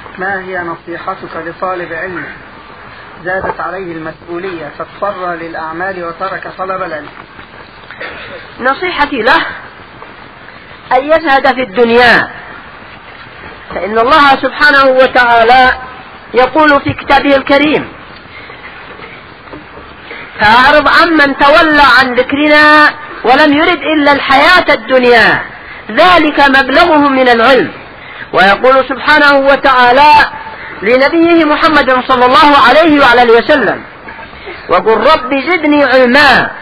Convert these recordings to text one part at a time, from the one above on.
ما هي نصيحتك لطالب علم زادت عليه المسؤولية فاضطر للأعمال وترك طلب العلم؟ نصيحتي له أن يزهد في الدنيا، فإن الله سبحانه وتعالى يقول في كتابه الكريم: فأعرض عمن تولى عن ذكرنا ولم يرد إلا الحياة الدنيا ذلك مبلغهم من العلم. ويقول سبحانه وتعالى لنبيه محمد صلى الله عليه وعلى اله وسلم: وقل رب زدني علما.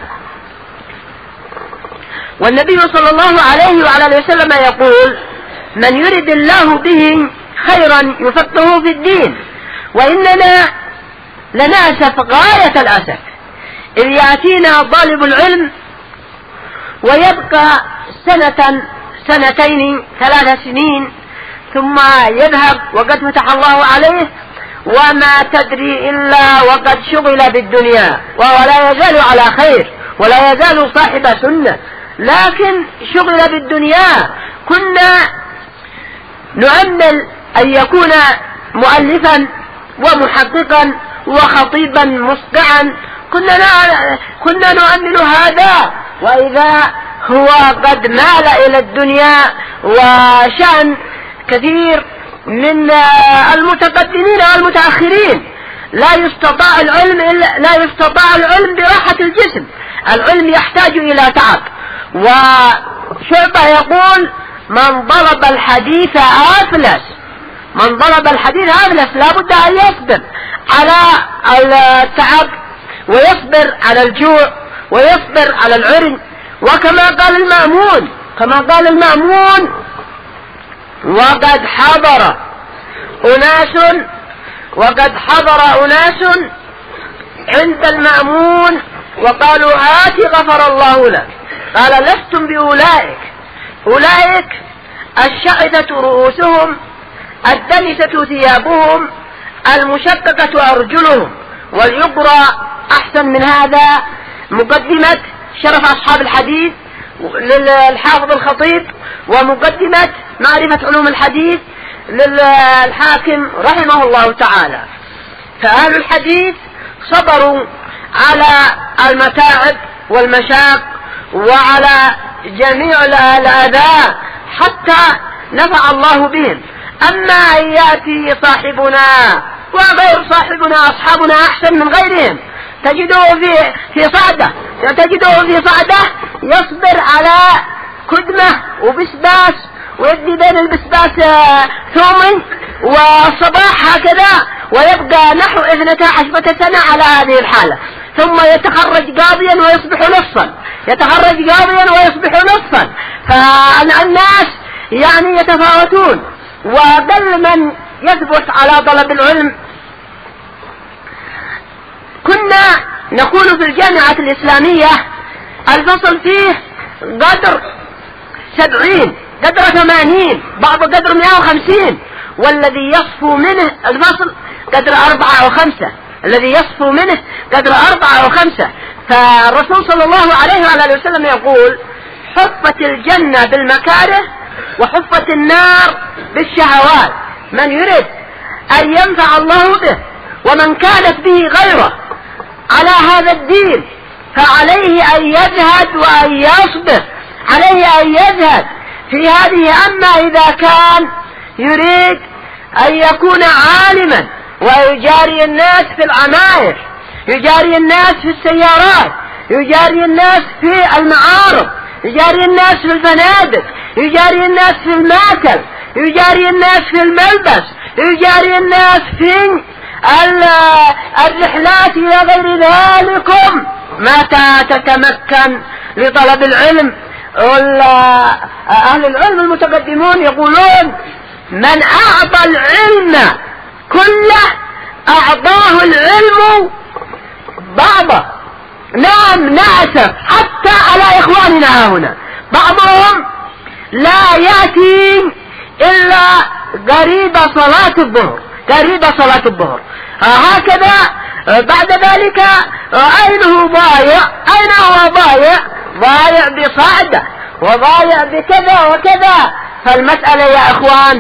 والنبي صلى الله عليه وعلى اله وسلم يقول: من يرد الله به خيرا يفقهه في الدين. وإننا لنأسف غاية الأسف إذ يأتينا طالب العلم ويبقى سنة سنتين 3 سنين ثم يذهب وقد فتح الله عليه وما تدري إلا وقد شغل بالدنيا، وهو لا يزال على خير ولا يزال صاحب سنة، لكن شغل بالدنيا. كنا نؤمل أن يكون مؤلفا ومحققا وخطيبا مسقعا، كنا نؤمل هذا، وإذا هو قد مال إلى الدنيا. وشأن كثير من المتقدمين والمتأخرين لا يستطاع العلم براحة الجسم، العلم يحتاج إلى تعب. وشعبة يقول: من ضرب الحديث أفلس، من ضرب الحديث أفلس. لا بد أن يصبر على التعب ويصبر على الجوع ويصبر على العري. وكما قال المأمون: وقد حضر أناس عند المأمون وقالوا: هات غفر الله لك. قال: لستم أولئك الشعثة رؤوسهم، الدنسة ثيابهم، المشققة أرجلهم. وليقرأ أحسن من هذا مقدمة شرف أصحاب الحديث للحافظ الخطيب، ومقدمة معرفة علوم الحديث للحاكم رحمه الله تعالى. فأهل الحديث صبروا على المتاعب والمشاق وعلى جميع الآذى حتى نفع الله بهم. أما أن يأتي صاحبنا وغير صاحبنا أصحابنا أحسن من غيرهم، تجده في صعدة يصبر على كدمة وبسباس ويدي بين البسباس ثوم والصباح هكذا، ويبقى نحو 12 سنة على هذه الحالة، ثم يتخرج قاضيا ويصبح نصفا. فالناس يعني يتفاوتون. وقل من يثبت على طلب العلم. كنا نقول في الجامعة الإسلامية الفصل فيه قدر 70، قدر 80، بعض قدر 150، والذي يصفو منه الفصل قدر 4 أو 5، الذي يصفو منه قدر 4 أو 5. فالرسول صلى الله عليه وآله وسلم يقول: حفت الجنة بالمكاره وحفت النار بالشهوات. من يريد أن ينفع الله به ومن كانت به غيره على هذا الدين فعليه أن يجهد وأن يصبر، عليه أن يجهد في هذه. أما إذا كان يريد أن يكون عالما ويجاري الناس في العماير، يجاري الناس في السيارات، يجاري الناس في المعارض، يجاري الناس في الفنادق، يجاري الناس في الماكل، يجاري الناس في الملبس، يجاري الناس في الرحلات إلى غير ذلكم، متى تتمكن لطلب العلم؟ أهل العلم المتقدمون يقولون: من أعطى العلم كله أعطاه العلم بعضه. نعم، نأسف حتى على إخواننا هنا، بعضهم لا يأتي إلا قريب صلاة الظهر، هكذا. بعد ذلك أين هو ضايع بصعدة وضايع بكذا وكذا. فالمسألة يا أخوان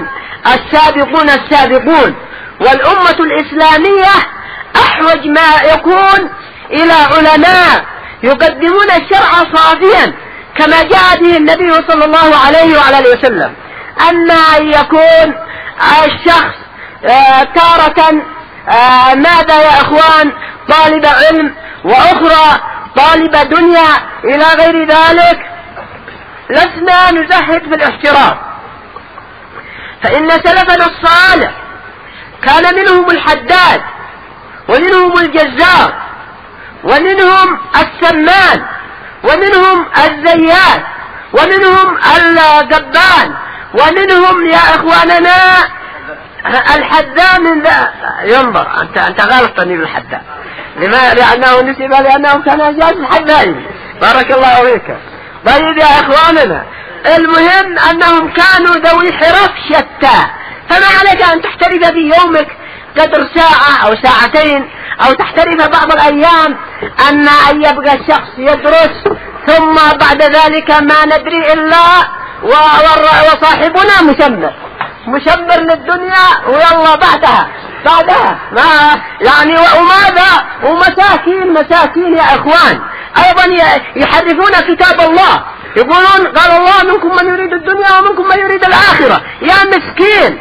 السابقون السابقون. والأمة الإسلامية أحوج ما يكون إلى علماء يقدمون الشرع صافيا كما جاء به النبي صلى الله عليه وعلى وسلم. أما أن يكون الشخص تارة ماذا يا أخوان طالب علم وأخرى طالب دنيا إلى غير ذلك، لسنا نزهد في الاحترام. فإن سلفنا الصالح كان منهم الحداد ومنهم الجزار ومنهم السمان ومنهم الزيات ومنهم الجبان ومنهم يا إخواننا الحداد. من ذا ينظر أنت غلطتني بالحداد. لما؟ لأنه نسب لأنه كان جاز الحداد. بارك الله فيك. طيب يا إخواننا، المهم أنهم كانوا ذوي حرف شتى، فما عليك أن تحترف في يومك قدر ساعة أو ساعتين، أو تحترف بعض الأيام أن يبقى الشخص يدرس ثم بعد ذلك ما ندري إلا وصاحبنا مشمر للدنيا ويلا بعدها ما يعني وماذا ومساكين يا إخوان أيضا يحرفون كتاب الله، يقولون قال الله منكم من يريد الدنيا ومنكم من يريد الآخرة. يا مسكين،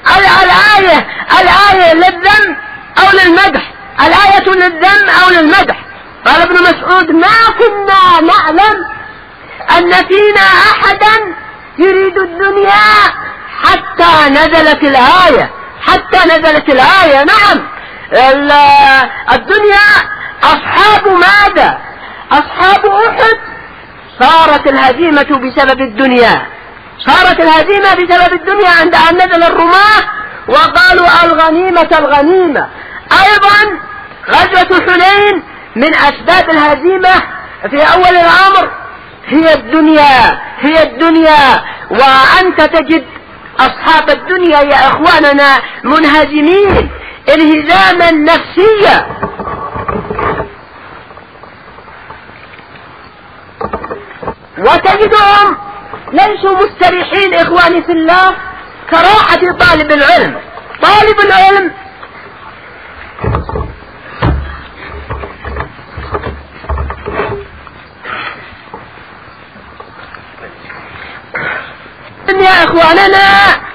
الآية للذم أو للمدح، الآية للذم أو للمدح. قال ابن مسعود ما كنا نعلم أن فينا أحدا يريد الدنيا حتى نزلت الآية. نعم، الدنيا أصحاب ماذا؟ أصحاب أحد صارت الهزيمة بسبب الدنيا، عند أن نزل الرماة وقالوا الغنيمة. أيضا غزوة حنين من أسباب الهزيمة في أول الأمر هي الدنيا. وأنت تجد أصحاب الدنيا يا إخواننا منهزمين انهزاما نفسيا. وتجدهم ليسوا مستريحين إخواني في الله كراحة طالب العلم. يا إخواننا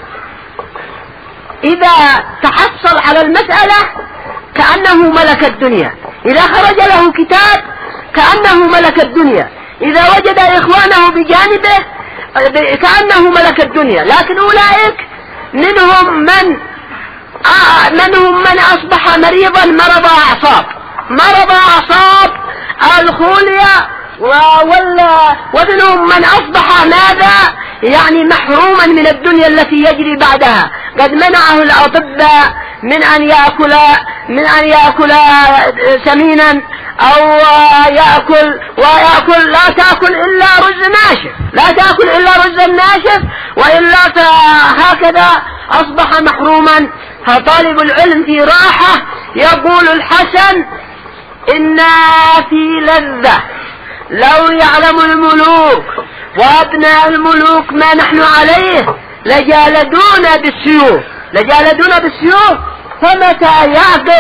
إذا تحصل على المسألة كأنه ملك الدنيا، إذا خرج له كتاب كأنه ملك الدنيا، إذا وجد إخوانه بجانبه كأنه ملك الدنيا. لكن أولئك منهم من أصبح مريضا مرض أعصاب الخولية، ومنهم من أصبح ماذا يعني محروما من الدنيا التي يجري بعدها. قد منعه الأطباء من أن يأكل سمينا أو يأكل لا تأكل إلا رز ناشف وإلا فهكذا أصبح محروما. فطالب العلم في راحة. يقول الحسن إنا في لذة لو يعلم الملوك وأبناء الملوك ما نحن عليه لجالدونا بالسيوف. فمتى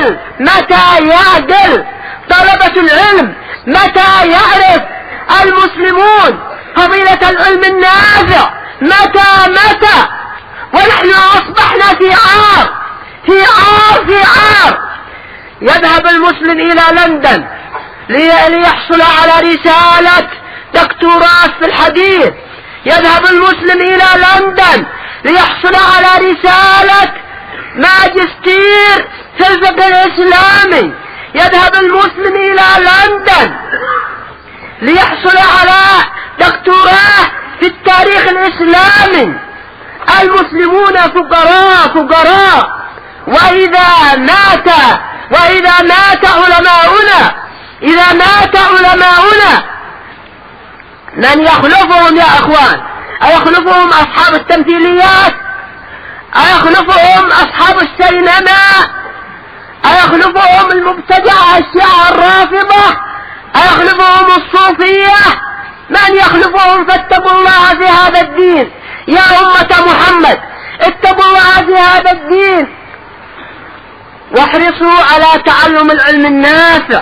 يعقل طلبة العلم؟ متى يعرف المسلمون فضيلة العلم النافع؟ متى ونحن أصبحنا في عار. يذهب المسلم إلى لندن ليحصل على رسالة دكتوراه في الحديث، يذهب المسلم إلى لندن ليحصل على رسالة ماجستير في الفقه الإسلامي، يذهب المسلم إلى لندن ليحصل على دكتوراه في التاريخ الإسلامي. المسلمون فقراء. وإذا مات علماؤنا من يخلفهم يا أخوان؟ أيخلفهم أصحاب التمثيليات؟ أيخلفهم أصحاب السينما؟ أيخلفهم المبتدعة الشيعة الرافضة؟ أيخلفهم الصوفية؟ من يخلفهم؟ فاتقوا الله في هذا الدين يا أمة محمد. اتقوا الله في هذا الدين واحرصوا على تعلم العلم النافع.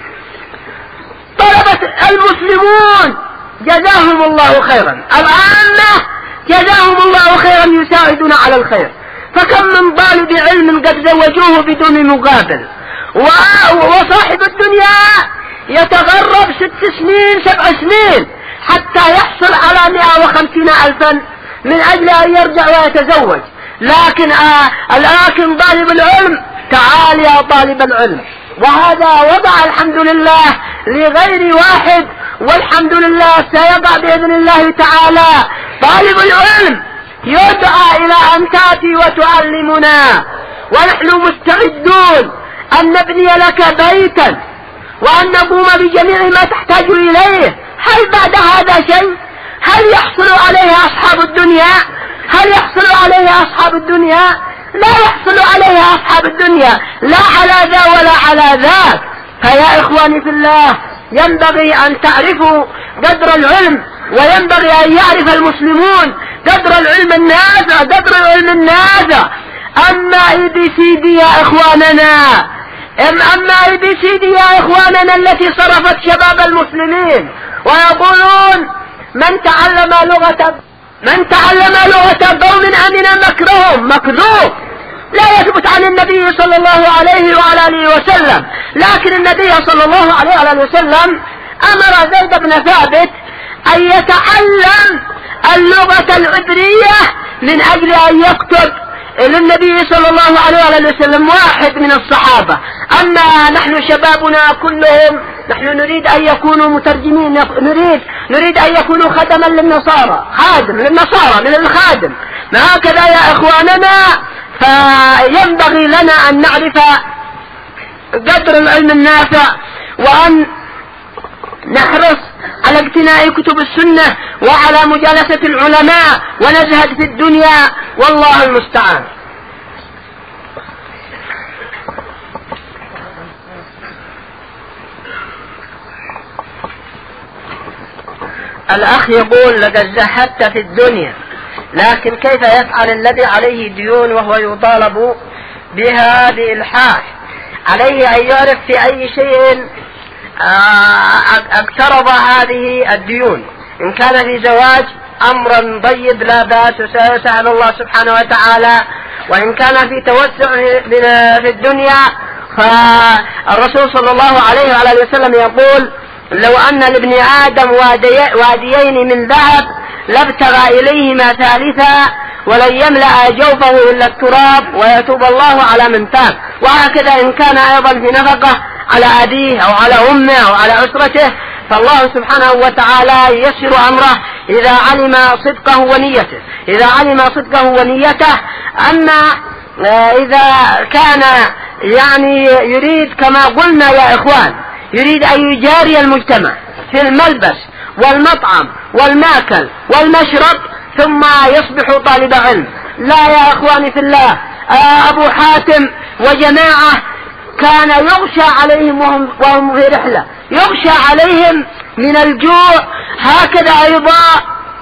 طلبة المسلمون جزاهم الله خيرا، العامة جزاهم الله خيرا يساعدون على الخير، فكم من طالب علم قد زوجوه بدون مقابل، وصاحب الدنيا يتغرب 6 سنين 7 سنين حتى يحصل على 150,000 من أجل أن يرجع ويتزوج. لكن طالب العلم، تعال يا طالب العلم، وهذا وضع الحمد لله لغير واحد، والحمد لله سيضع بإذن الله تعالى. طالب العلم يدعى إلى أن تأتي وتعلمنا، ونحن مستعدون أن نبني لك بيتا وأن نقوم بجميع ما تحتاج إليه. هل بعد هذا شيء؟ هل يحصل عليه أصحاب الدنيا؟ هل يحصل عليه أصحاب الدنيا؟ لا يحصل عليه أصحاب الدنيا، لا على ذا ولا على ذاك. فيا إخواني في الله، ينبغي أن تعرفوا قدر العلم، وينبغي أن يعرف المسلمون قدر العلم النافع، قدر العلم النافع. أما ABCD يا إخواننا، أما ABCD يا إخواننا التي صرفت شباب المسلمين، ويقولون من تعلم لغة قوم أمن مكرهم، مكذوب، لا يثبت عن النبي صلى الله عليه وعلى آله وسلم. لكن النبي صلى الله عليه وعلى آله وسلم أمر زيد بن ثابت أن يتعلم اللغة العبرية من أجل أن يكتب للنبي صلى الله عليه وعلى وسلم واحد من الصحابة. أما نحن شبابنا كلهم نحن نريد أن يكونوا مترجمين، نريد أن يكونوا خدما للنصارى، خادم للنصارى من الخادم. هكذا يا إخواننا، فينبغي لنا أن نعرف قدر العلم النافع، وأن نحرص على اقتناء كتب السنة وعلى مجالسة العلماء، ونزهد في الدنيا، والله المستعان. الأخ يقول لقد زهدت في الدنيا، لكن كيف يفعل الذي عليه ديون وهو يطالب بها بإلحاح؟ عليه أن يعرف في أي شيء اقترض هذه الديون. إن كان في زواج أمرا طيب لا بأس، وسيسأل الله سبحانه وتعالى. وإن كان في توسع في الدنيا، فالرسول صلى الله عليه وعلى وسلم يقول: لو أن لابن آدم واديين من ذهب لابتغى إليهما ثالثا ولن يملأ جوفه إلا التراب ويتوب الله على من تاب. وهكذا إن كان أيضا في نفقة على أبيه أو على أمه أو على أسرته، فالله سبحانه وتعالى ييسر أمره إذا علم صدقه ونيته، إذا علم صدقه ونيته. أما إذا كان يعني يريد كما قلنا يا إخوان، يريد أن يجاري المجتمع في الملبس والمطعم والماكل والمشرب ثم يصبح طالب علم، لا يا إخواني في الله. أبو حاتم وجماعة كان يغشى عليهم وهم في رحلة، يغشى عليهم من الجوع. هكذا أيضا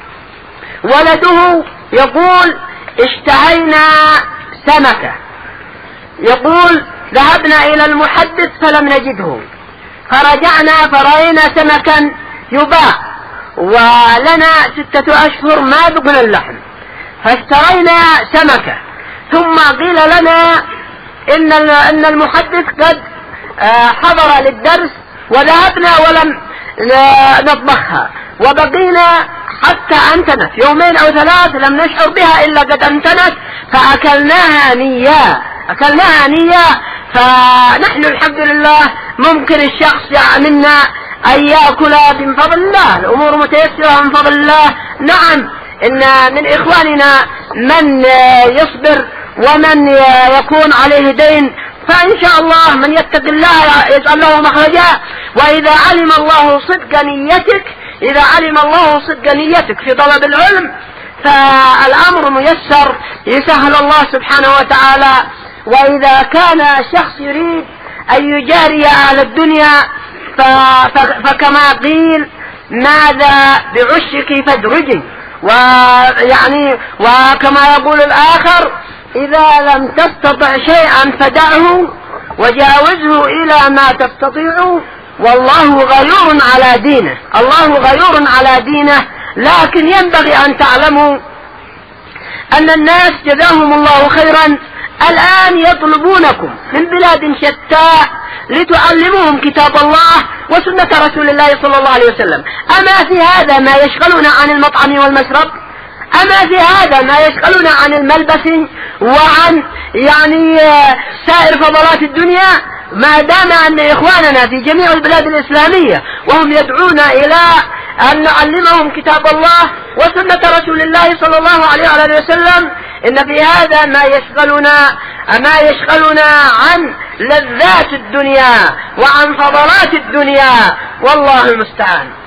ولده يقول: اشتهينا سمكة، يقول: ذهبنا إلى المحدث فلم نجده، فرجعنا فرأينا سمكا يباع ولنا 6 أشهر ما ذقنا اللحم، فاشترينا سمكة، ثم قيل لنا إن المحدث قد حضر للدرس، وذهبنا ولم نطبخها، وبقينا حتى أنتنت 2 أو 3 لم نشعر بها إلا قد أنتنت، فأكلناها نية. فنحن الحمد لله ممكن الشخص منا أن يأكل من فضل الله، الأمور متيسرة من فضل الله. نعم، إن من إخواننا من يصبر ومن يكون عليه دين، فإن شاء الله من يتق الله يجعل له مخرجا. وإذا علم الله صدق نيتك في طلب العلم، فالأمر ميسر، يسهل الله سبحانه وتعالى. وإذا كان شخص يريد أن يجاري أهل الدنيا، فكما قيل: ماذا بعشك فادرجي، ويعني وكما يقول الآخر: إذا لم تستطع شيئا فدعه وجاوزه إلى ما تستطيع، والله غيور على دينه. الله غيور على دينه. لكن ينبغي أن تعلموا أن الناس جزاهم الله خيرا الآن يطلبونكم من بلاد شتى لتعلموهم كتاب الله وسنة رسول الله صلى الله عليه وسلم. أما في هذا ما يشغلنا عن المطعم والمشرب؟ أما في هذا ما يشغلنا عن الملبس وعن يعني سائر فضلات الدنيا؟ ما دام أن إخواننا في جميع البلاد الإسلامية وهم يدعون إلى أن نعلمهم كتاب الله وسنة رسول الله صلى الله عليه وسلم، إن في هذا ما يشغلنا عن لذات الدنيا وعن فضلات الدنيا، والله المستعان.